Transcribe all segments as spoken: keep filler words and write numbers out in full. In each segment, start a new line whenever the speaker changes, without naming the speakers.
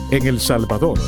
en El Salvador.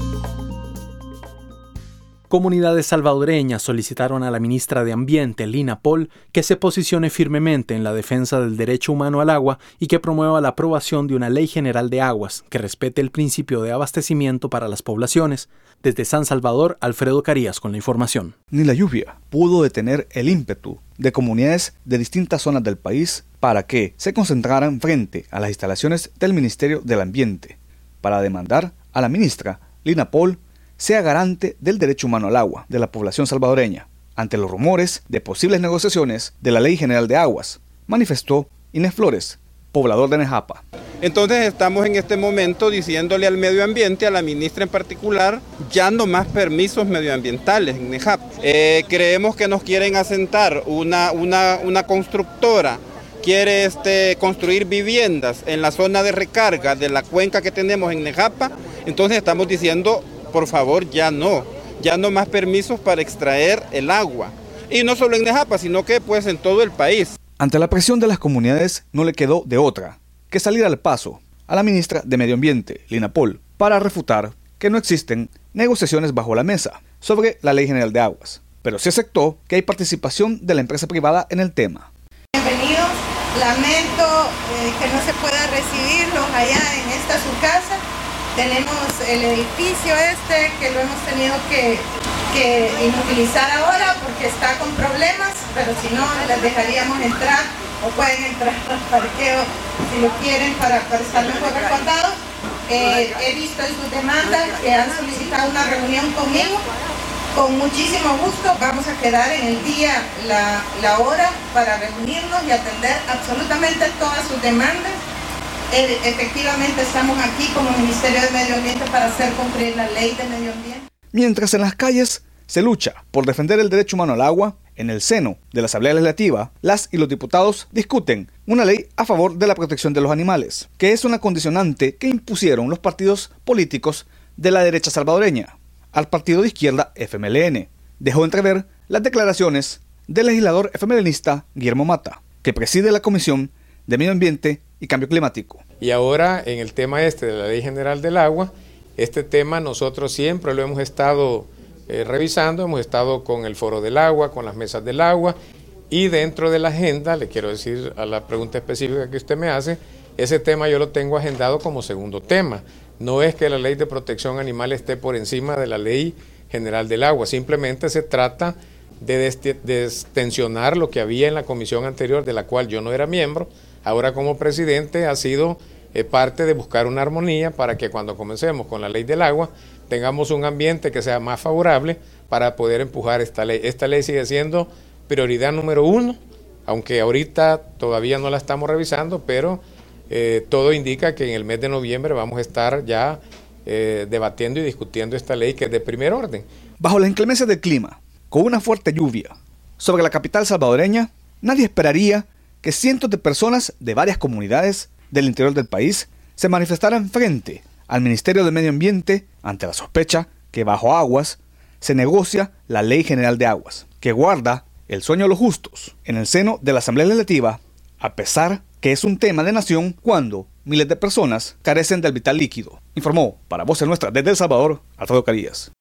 Comunidades salvadoreñas solicitaron a la ministra de Ambiente, Lina Pol, que se posicione firmemente en la defensa del derecho humano al agua y que promueva la aprobación de una ley general de aguas que respete el principio de abastecimiento para las poblaciones. Desde San Salvador, Alfredo Carías con la información.
Ni la lluvia pudo detener el ímpetu de comunidades de distintas zonas del país para que se concentraran frente a las instalaciones del Ministerio del Ambiente para demandar a la ministra Lina Pol sea garante del derecho humano al agua de la población salvadoreña, ante los rumores de posibles negociaciones de la Ley General de Aguas, manifestó Inés Flores, poblador de Nejapa.
Entonces estamos en este momento diciéndole al medio ambiente, a la ministra en particular, ya no más permisos medioambientales en Nejapa. Eh, creemos que nos quieren asentar una, una, una constructora, quiere este, construir viviendas en la zona de recarga de la cuenca que tenemos en Nejapa, entonces estamos diciendo, por favor, ya no, ya no más permisos para extraer el agua. Y no solo en Nejapa, sino que pues en todo el país.
Ante la presión de las comunidades no le quedó de otra que salir al paso a la ministra de Medio Ambiente, Lina Pol, para refutar que no existen negociaciones bajo la mesa sobre la Ley General de Aguas, pero sí aceptó que hay participación de la empresa privada en el tema.
Bienvenidos, lamento eh, que no se pueda recibirlos allá en esta su casa. Tenemos el edificio este que lo hemos tenido que, que inutilizar ahora porque está con problemas, pero si no les dejaríamos entrar o pueden entrar al parqueo si lo quieren para, para estar mejor resguardados. Eh, he visto en sus demandas que han solicitado una reunión conmigo. Con muchísimo gusto vamos a quedar en el día, la, la hora para reunirnos y atender absolutamente todas sus demandas. Efectivamente estamos aquí como Ministerio de Medio Ambiente para hacer cumplir la ley de medio ambiente.
Mientras en las calles se lucha por defender el derecho humano al agua, en el seno de la Asamblea Legislativa, las y los diputados discuten una ley a favor de la protección de los animales, que es una condicionante que impusieron los partidos políticos de la derecha salvadoreña. Al partido de izquierda F M L N dejó entrever las declaraciones del legislador efemelinista Guillermo Mata, que preside la Comisión de Medio Ambiente y Cambio Climático.
Y ahora en el tema este de la Ley General del Agua, este tema nosotros siempre lo hemos estado eh, revisando, hemos estado con el Foro del Agua, con las mesas del agua, y dentro de la agenda, le quiero decir a la pregunta específica que usted me hace, ese tema yo lo tengo agendado como segundo tema. No es que la Ley de Protección Animal esté por encima de la Ley General del Agua, simplemente se trata de destensionar lo que había en la comisión anterior, de la cual yo no era miembro. Ahora como presidente ha sido eh, parte de buscar una armonía para que cuando comencemos con la ley del agua tengamos un ambiente que sea más favorable para poder empujar esta ley. Esta ley sigue siendo prioridad número uno, aunque ahorita todavía no la estamos revisando, pero eh, todo indica que en el mes de noviembre vamos a estar ya eh, debatiendo y discutiendo esta ley que es de primer orden.
Bajo la inclemencia del clima, con una fuerte lluvia sobre la capital salvadoreña, nadie esperaría que cientos de personas de varias comunidades del interior del país se manifestaran frente al Ministerio de Medio Ambiente ante la sospecha que bajo aguas se negocia la Ley General de Aguas, que guarda el sueño de los justos en el seno de la Asamblea Legislativa, a pesar que es un tema de nación cuando miles de personas carecen del vital líquido. Informó para Voces Nuestras desde El Salvador, Alfredo Carías.